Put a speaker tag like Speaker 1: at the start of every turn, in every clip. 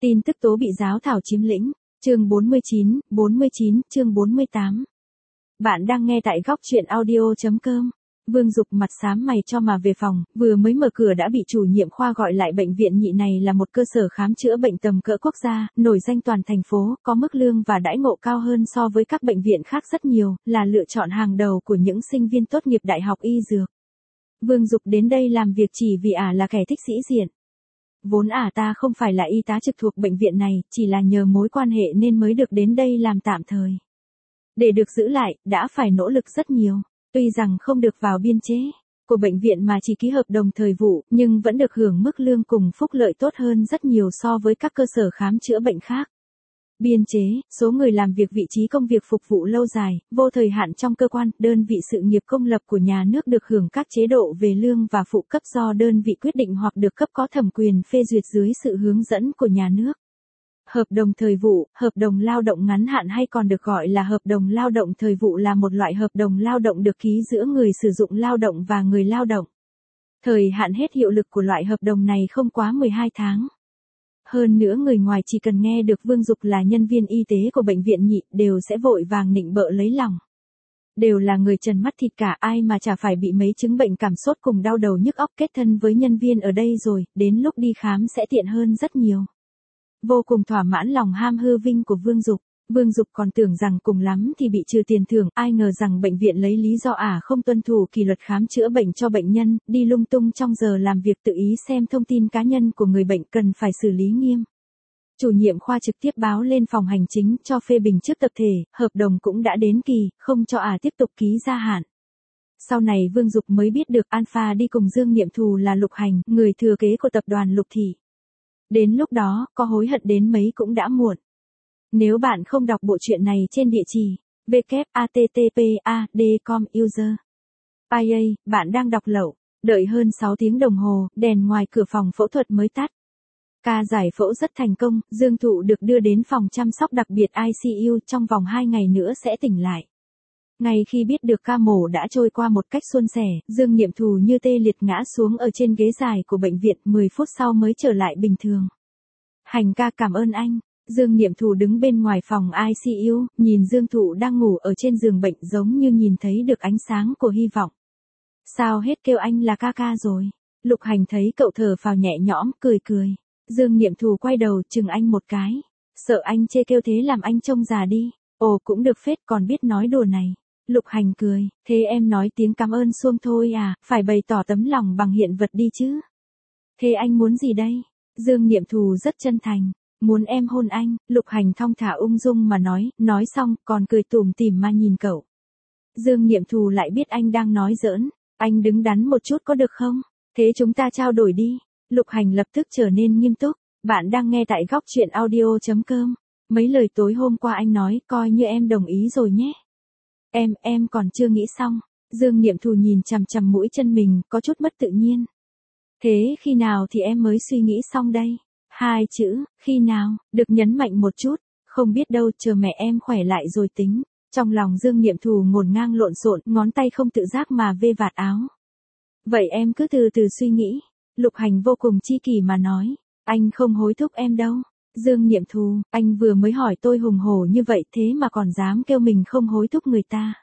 Speaker 1: Tin tức tố bị giáo thảo chiếm lĩnh. Chương 49, chương 48. Bạn đang nghe tại góc truyện audio.com. Vương Dục mặt xám mày cho mà về phòng, vừa mới mở cửa đã bị chủ nhiệm khoa gọi lại. Bệnh viện Nhị này là một cơ sở khám chữa bệnh tầm cỡ quốc gia, nổi danh toàn thành phố, có mức lương và đãi ngộ cao hơn so với các bệnh viện khác rất nhiều, là lựa chọn hàng đầu của những sinh viên tốt nghiệp đại học y dược. Vương Dục đến đây làm việc chỉ vì là kẻ thích sĩ diện. Vốn ta không phải là y tá trực thuộc bệnh viện này, chỉ là nhờ mối quan hệ nên mới được đến đây làm tạm thời. Để được giữ lại, đã phải nỗ lực rất nhiều. Tuy rằng không được vào biên chế của bệnh viện mà chỉ ký hợp đồng thời vụ, nhưng vẫn được hưởng mức lương cùng phúc lợi tốt hơn rất nhiều so với các cơ sở khám chữa bệnh khác. Biên chế, số người làm việc vị trí công việc phục vụ lâu dài, vô thời hạn trong cơ quan, đơn vị sự nghiệp công lập của nhà nước được hưởng các chế độ về lương và phụ cấp do đơn vị quyết định hoặc được cấp có thẩm quyền phê duyệt dưới sự hướng dẫn của nhà nước. Hợp đồng thời vụ, hợp đồng lao động ngắn hạn hay còn được gọi là hợp đồng lao động thời vụ là một loại hợp đồng lao động được ký giữa người sử dụng lao động và người lao động. Thời hạn hết hiệu lực của loại hợp đồng này không quá 12 tháng. Hơn nữa người ngoài chỉ cần nghe được Vương Dục là nhân viên y tế của bệnh viện Nhị đều sẽ vội vàng nịnh bợ lấy lòng. Đều là người trần mắt thịt cả, ai mà chả phải bị mấy chứng bệnh cảm sốt cùng đau đầu nhức óc kết thân với nhân viên ở đây rồi, đến lúc đi khám sẽ tiện hơn rất nhiều. Vô cùng thỏa mãn lòng ham hư vinh của Vương Dục. Vương Dục còn tưởng rằng cùng lắm thì bị trừ tiền thưởng, ai ngờ rằng bệnh viện lấy lý do không tuân thủ kỷ luật khám chữa bệnh cho bệnh nhân, đi lung tung trong giờ làm việc, tự ý xem thông tin cá nhân của người bệnh cần phải xử lý nghiêm. Chủ nhiệm khoa trực tiếp báo lên phòng hành chính cho phê bình trước tập thể, hợp đồng cũng đã đến kỳ, không cho tiếp tục ký gia hạn. Sau này Vương Dục mới biết được Alpha đi cùng Dương Niệm Thù là Lục Hành, người thừa kế của tập đoàn Lục Thị. Đến lúc đó, có hối hận đến mấy cũng đã muộn. Nếu bạn không đọc bộ truyện này trên địa chỉ www.http://com/user IA, bạn đang đọc lậu. Đợi hơn 6 tiếng đồng hồ, đèn ngoài cửa phòng phẫu thuật mới tắt. Ca giải phẫu rất thành công, Dương Thụ được đưa đến phòng chăm sóc đặc biệt ICU, trong vòng 2 ngày nữa sẽ tỉnh lại. Ngay khi biết được ca mổ đã trôi qua một cách suôn sẻ, Dương Niệm Thù như tê liệt ngã xuống ở trên ghế dài của bệnh viện, 10 phút sau mới trở lại bình thường. Hành ca cảm ơn anh. Dương Niệm Thù đứng bên ngoài phòng ICU, nhìn Dương Thụ đang ngủ ở trên giường bệnh giống như nhìn thấy được ánh sáng của hy vọng. Sao hết kêu anh là ca ca rồi? Lục Hành thấy cậu thở phào nhẹ nhõm, cười cười. Dương Niệm Thù quay đầu chừng anh một cái. Sợ anh chê kêu thế làm anh trông già đi. Ồ cũng được phết, còn biết nói đùa này. Lục Hành cười, thế em nói tiếng cảm ơn xuông thôi phải bày tỏ tấm lòng bằng hiện vật đi chứ. Thế anh muốn gì đây? Dương Niệm Thù rất chân thành. Muốn em hôn anh. Lục Hành thong thả ung dung mà nói xong còn cười tủm tỉm mà nhìn cậu. Dương Niệm Thù lại biết anh đang nói giỡn. Anh đứng đắn một chút có được không? Thế chúng ta trao đổi đi. Lục Hành lập tức trở nên nghiêm túc. Bạn đang nghe tại góc truyện audio.com. Mấy lời tối hôm qua anh nói coi như em đồng ý rồi nhé. Em còn chưa nghĩ xong. Dương Niệm Thù nhìn chằm chằm mũi chân mình, có chút mất tự nhiên. Thế khi nào thì em mới suy nghĩ xong đây? 2 chữ, khi nào, được nhấn mạnh một chút. Không biết đâu, chờ mẹ em khỏe lại rồi tính. Trong lòng Dương Niệm Thù ngổn ngang lộn xộn, ngón tay không tự giác mà vê vạt áo. Vậy em cứ từ từ suy nghĩ. Lục Hành vô cùng chi kỷ mà nói. Anh không hối thúc em đâu. Dương Niệm Thù, anh vừa mới hỏi tôi hùng hổ như vậy thế mà còn dám kêu mình không hối thúc người ta.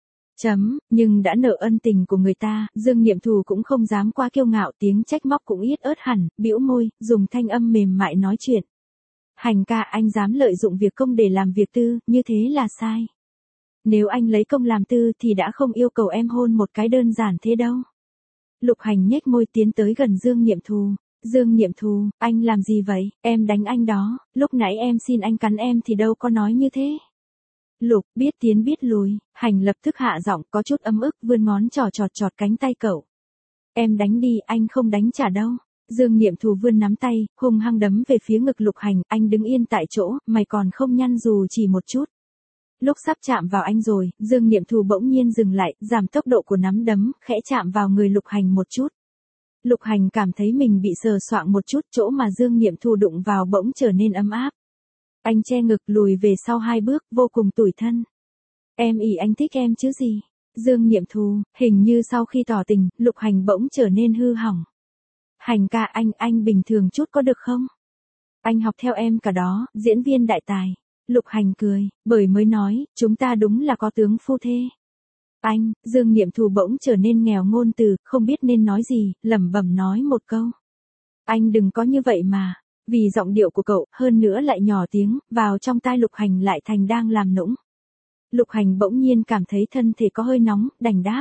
Speaker 1: Nhưng đã nợ ân tình của người ta, Dương Niệm Thù cũng không dám quá kiêu ngạo, tiếng trách móc cũng ít ớt hẳn, bĩu môi, dùng thanh âm mềm mại nói chuyện. Hành ca, anh dám lợi dụng việc công để làm việc tư, như thế là sai. Nếu anh lấy công làm tư thì đã không yêu cầu em hôn một cái đơn giản thế đâu. Lục Hành nhếch môi tiến tới gần Dương Niệm Thù. Dương Niệm Thù, anh làm gì vậy? Em đánh anh đó, lúc nãy em xin anh cắn em thì đâu có nói như thế. Lục, biết tiến biết lùi. Hành lập tức hạ giọng có chút ấm ức, vươn ngón trỏ chọt cánh tay cậu. Em đánh đi, anh không đánh trả đâu. Dương Niệm Thù vươn nắm tay, hung hăng đấm về phía ngực Lục Hành, anh đứng yên tại chỗ, mày còn không nhăn dù chỉ một chút. Lúc sắp chạm vào anh rồi, Dương Niệm Thù bỗng nhiên dừng lại, giảm tốc độ của nắm đấm, khẽ chạm vào người Lục Hành một chút. Lục Hành cảm thấy mình bị sờ soạng một chút, chỗ mà Dương Niệm Thù đụng vào bỗng trở nên ấm áp. Anh che ngực lùi về sau 2 bước, vô cùng tủi thân. Em ỉ anh thích em chứ gì? Dương Niệm Thù, hình như sau khi tỏ tình, Lục Hành bỗng trở nên hư hỏng. Hành ca, anh bình thường chút có được không? Anh học theo em cả đó, diễn viên đại tài. Lục Hành cười, bởi mới nói, chúng ta đúng là có tướng phu thê. Anh, Dương Niệm Thù bỗng trở nên nghèo ngôn từ, không biết nên nói gì, lẩm bẩm nói một câu. Anh đừng có như vậy mà. Vì giọng điệu của cậu, hơn nữa lại nhỏ tiếng, vào trong tai Lục Hành lại thành đang làm nũng. Lục Hành bỗng nhiên cảm thấy thân thể có hơi nóng, đành đáp.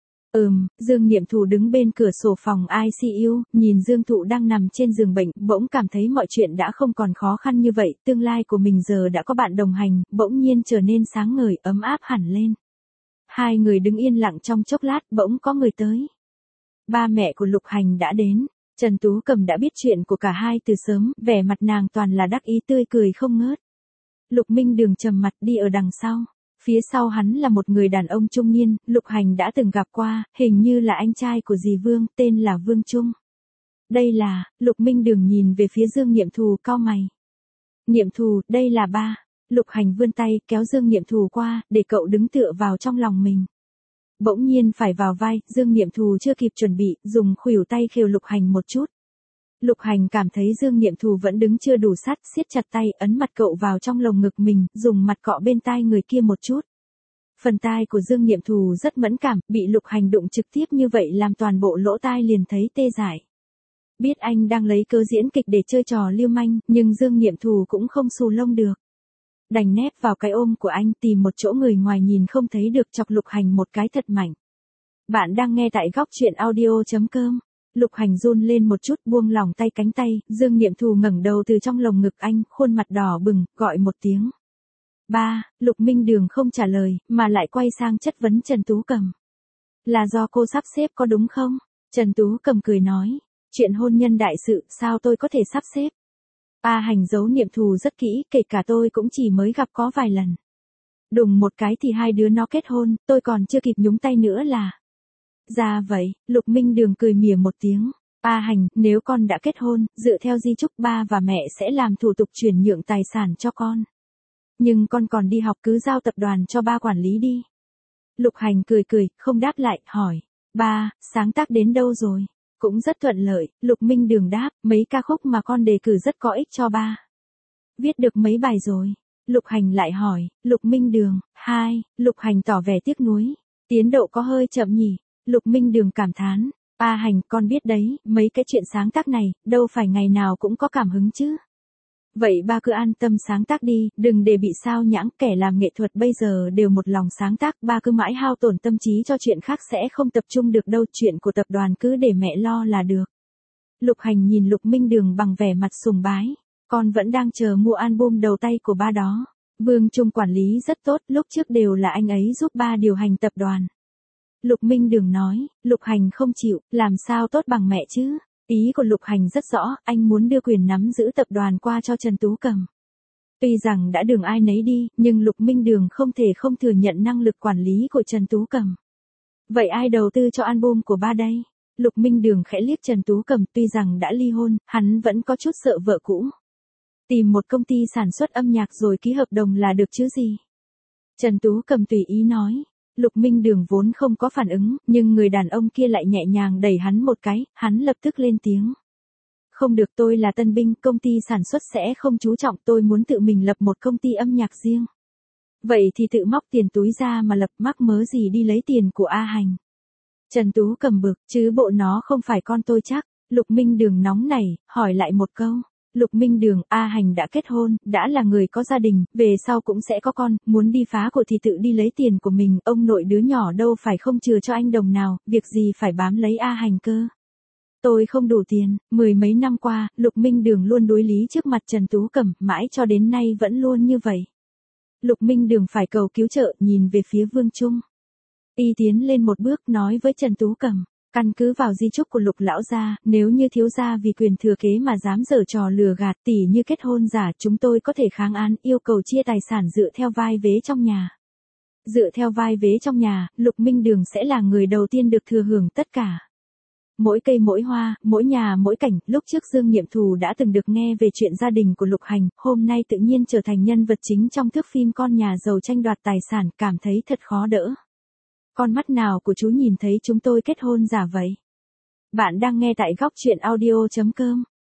Speaker 1: Dương Niệm Thù đứng bên cửa sổ phòng ICU, nhìn Dương Thụ đang nằm trên giường bệnh, bỗng cảm thấy mọi chuyện đã không còn khó khăn như vậy, tương lai của mình giờ đã có bạn đồng hành, bỗng nhiên trở nên sáng ngời, ấm áp hẳn lên. Hai người đứng yên lặng trong chốc lát, bỗng có người tới. Ba mẹ của Lục Hành đã đến. Trần Tú Cầm đã biết chuyện của cả hai từ sớm, vẻ mặt nàng toàn là đắc ý tươi cười không ngớt. Lục Minh Đường trầm mặt đi ở đằng sau. Phía sau hắn là một người đàn ông trung niên, Lục Hành đã từng gặp qua, hình như là anh trai của dì Vương, tên là Vương Trung. Đây là, Lục Minh Đường nhìn về phía Dương Niệm Thù cau mày. Niệm Thù, đây là ba. Lục Hành vươn tay kéo Dương Niệm Thù qua, để cậu đứng tựa vào trong lòng mình. Bỗng nhiên phải vào vai, Dương Niệm Thù chưa kịp chuẩn bị, dùng khuỷu tay khều Lục Hành một chút. Lục Hành cảm thấy Dương Niệm Thù vẫn đứng chưa đủ sát, siết chặt tay, ấn mặt cậu vào trong lồng ngực mình, dùng mặt cọ bên tai người kia một chút. Phần tai của Dương Niệm Thù rất mẫn cảm, bị Lục Hành đụng trực tiếp như vậy làm toàn bộ lỗ tai liền thấy tê dại. Biết anh đang lấy cớ diễn kịch để chơi trò lưu manh, nhưng Dương Niệm Thù cũng không xù lông được. Đành nép vào cái ôm của anh, tìm một chỗ người ngoài nhìn không thấy được, chọc Lục Hành một cái thật mạnh. Bạn đang nghe tại góc truyện audio.com. Lục Hành run lên một chút, buông lỏng tay cánh tay, Dương Niệm Thù ngẩng đầu từ trong lồng ngực anh, khuôn mặt đỏ bừng, gọi một tiếng. Ba, Lục Minh Đường không trả lời, mà lại quay sang chất vấn Trần Tú Cầm. Là do cô sắp xếp có đúng không? Trần Tú Cầm cười nói, chuyện hôn nhân đại sự, sao tôi có thể sắp xếp? A Hành giấu Niệm Thù rất kỹ, kể cả tôi cũng chỉ mới gặp có vài lần. Đùng một cái thì hai đứa nó kết hôn, tôi còn chưa kịp nhúng tay nữa là. Ra vậy, Lục Minh Đường cười mỉa một tiếng. A Hành, nếu con đã kết hôn, dựa theo di chúc ba và mẹ sẽ làm thủ tục chuyển nhượng tài sản cho con. Nhưng con còn đi học, cứ giao tập đoàn cho ba quản lý đi. Lục Hành cười cười, không đáp lại, hỏi. Ba, sáng tác đến đâu rồi? Cũng rất thuận lợi, Lục Minh Đường đáp, mấy ca khúc mà con đề cử rất có ích cho ba. Viết được mấy bài rồi? Lục Hành lại hỏi, Lục Minh Đường, Lục Hành tỏ vẻ tiếc nuối. Tiến độ có hơi chậm nhỉ? Lục Minh Đường cảm thán, A Hành, con biết đấy, mấy cái chuyện sáng tác này, đâu phải ngày nào cũng có cảm hứng chứ. Vậy ba cứ an tâm sáng tác đi, đừng để bị sao nhãng, kẻ làm nghệ thuật bây giờ đều một lòng sáng tác, ba cứ mãi hao tổn tâm trí cho chuyện khác sẽ không tập trung được đâu, chuyện của tập đoàn cứ để mẹ lo là được. Lục Hành nhìn Lục Minh Đường bằng vẻ mặt sùng bái, con vẫn đang chờ mua album đầu tay của ba đó. Vương Trung quản lý rất tốt, lúc trước đều là anh ấy giúp ba điều hành tập đoàn. Lục Minh Đường nói, Lục Hành không chịu, làm sao tốt bằng mẹ chứ? Ý của Lục Hành rất rõ, anh muốn đưa quyền nắm giữ tập đoàn qua cho Trần Tú Cầm. Tuy rằng đã đường ai nấy đi, nhưng Lục Minh Đường không thể không thừa nhận năng lực quản lý của Trần Tú Cầm. Vậy ai đầu tư cho album của ba đây? Lục Minh Đường khẽ liếc Trần Tú Cầm, tuy rằng đã ly hôn, hắn vẫn có chút sợ vợ cũ. Tìm một công ty sản xuất âm nhạc rồi ký hợp đồng là được chứ gì? Trần Tú Cầm tùy ý nói. Lục Minh Đường vốn không có phản ứng, nhưng người đàn ông kia lại nhẹ nhàng đẩy hắn một cái, hắn lập tức lên tiếng. Không được, tôi là tân binh, công ty sản xuất sẽ không chú trọng, tôi muốn tự mình lập một công ty âm nhạc riêng. Vậy thì tự móc tiền túi ra mà lập, mắc mớ gì đi lấy tiền của A Hành. Trần Tú Cầm bực, chứ bộ nó không phải con tôi chắc. Lục Minh Đường nóng nảy, hỏi lại một câu. Lục Minh Đường, A Hành đã kết hôn, đã là người có gia đình, về sau cũng sẽ có con, muốn đi phá của thì tự đi lấy tiền của mình, ông nội đứa nhỏ đâu phải không chừa cho anh đồng nào, việc gì phải bám lấy A Hành cơ. Tôi không đủ tiền, mười mấy năm qua, Lục Minh Đường luôn đối lý trước mặt Trần Tú Cầm, mãi cho đến nay vẫn luôn như vậy. Lục Minh Đường phải cầu cứu trợ, nhìn về phía Vương Trung. Y tiến lên một bước, nói với Trần Tú Cầm. Căn cứ vào di chúc của Lục lão gia, nếu như thiếu gia vì quyền thừa kế mà dám giở trò lừa gạt, tỉ như kết hôn giả, chúng tôi có thể kháng án, yêu cầu chia tài sản dựa theo vai vế trong nhà. Dựa theo vai vế trong nhà, Lục Minh Đường sẽ là người đầu tiên được thừa hưởng tất cả. Mỗi cây mỗi hoa, mỗi nhà mỗi cảnh, lúc trước Dương Niệm Thù đã từng được nghe về chuyện gia đình của Lục Hành, hôm nay tự nhiên trở thành nhân vật chính trong thước phim con nhà giàu tranh đoạt tài sản, cảm thấy thật khó đỡ. Con mắt nào của chú nhìn thấy chúng tôi kết hôn giả vậy? Bạn đang nghe tại góc truyện audio.com.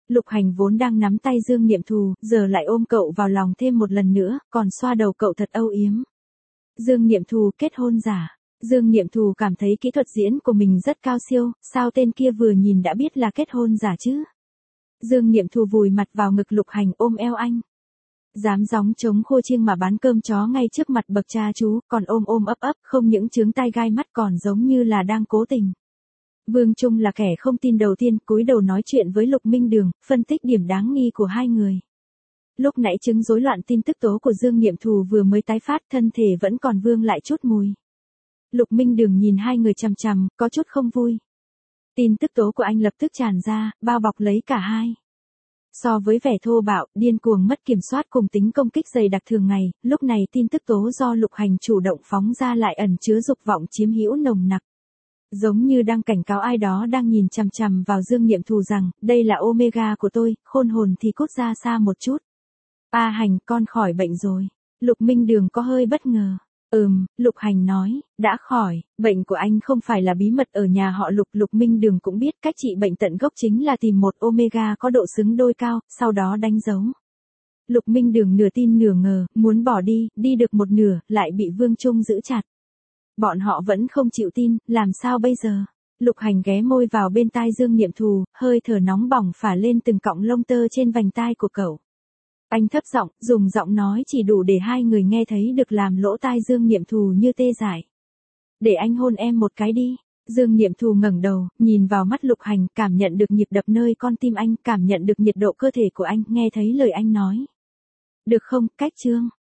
Speaker 1: Lục Hành vốn đang nắm tay Dương Niệm Thù, giờ lại ôm cậu vào lòng thêm một lần nữa, còn xoa đầu cậu thật âu yếm. Dương Niệm Thù kết hôn giả. Dương Niệm Thù cảm thấy kỹ thuật diễn của mình rất cao siêu, sao tên kia vừa nhìn đã biết là kết hôn giả chứ? Dương Niệm Thù vùi mặt vào ngực Lục Hành ôm eo anh. Dám gióng trống khô chiêng mà bán cơm chó ngay trước mặt bậc cha chú, còn ôm ôm ấp ấp, không những chướng tai gai mắt còn giống như là đang cố tình. Vương Trung là kẻ không tin đầu tiên, cúi đầu nói chuyện với Lục Minh Đường, phân tích điểm đáng nghi của hai người. Lúc nãy chứng rối loạn tin tức tố của Dương Niệm Thù vừa mới tái phát, thân thể vẫn còn vương lại chút mùi. Lục Minh Đường nhìn hai người chằm chằm, có chút không vui. Tin tức tố của anh lập tức tràn ra, bao bọc lấy cả hai. So với vẻ thô bạo, điên cuồng mất kiểm soát cùng tính công kích dày đặc thường ngày, lúc này tin tức tố do Lục Hành chủ động phóng ra lại ẩn chứa dục vọng chiếm hữu nồng nặc. Giống như đang cảnh cáo ai đó đang nhìn chằm chằm vào Dương Niệm Thù rằng, đây là Omega của tôi, khôn hồn thì cút ra xa một chút. A Hành, con khỏi bệnh rồi. Lục Minh Đường có hơi bất ngờ. Lục Hành nói, đã khỏi, bệnh của anh không phải là bí mật ở nhà họ Lục. Lục Minh Đường cũng biết cách trị bệnh tận gốc chính là tìm một Omega có độ xứng đôi cao, sau đó đánh dấu. Lục Minh Đường nửa tin nửa ngờ, muốn bỏ đi được một nửa, lại bị Vương Trung giữ chặt. Bọn họ vẫn không chịu tin, làm sao bây giờ? Lục Hành ghé môi vào bên tai Dương Niệm Thù, hơi thở nóng bỏng phả lên từng cọng lông tơ trên vành tai của cậu. Anh thấp giọng, dùng giọng nói chỉ đủ để hai người nghe thấy được làm lỗ tai Dương Niệm Thù như tê dại. Để anh hôn em một cái đi. Dương Niệm Thù ngẩng đầu, nhìn vào mắt Lục Hành, cảm nhận được nhịp đập nơi con tim anh, cảm nhận được nhiệt độ cơ thể của anh, nghe thấy lời anh nói. Được không, cách chương.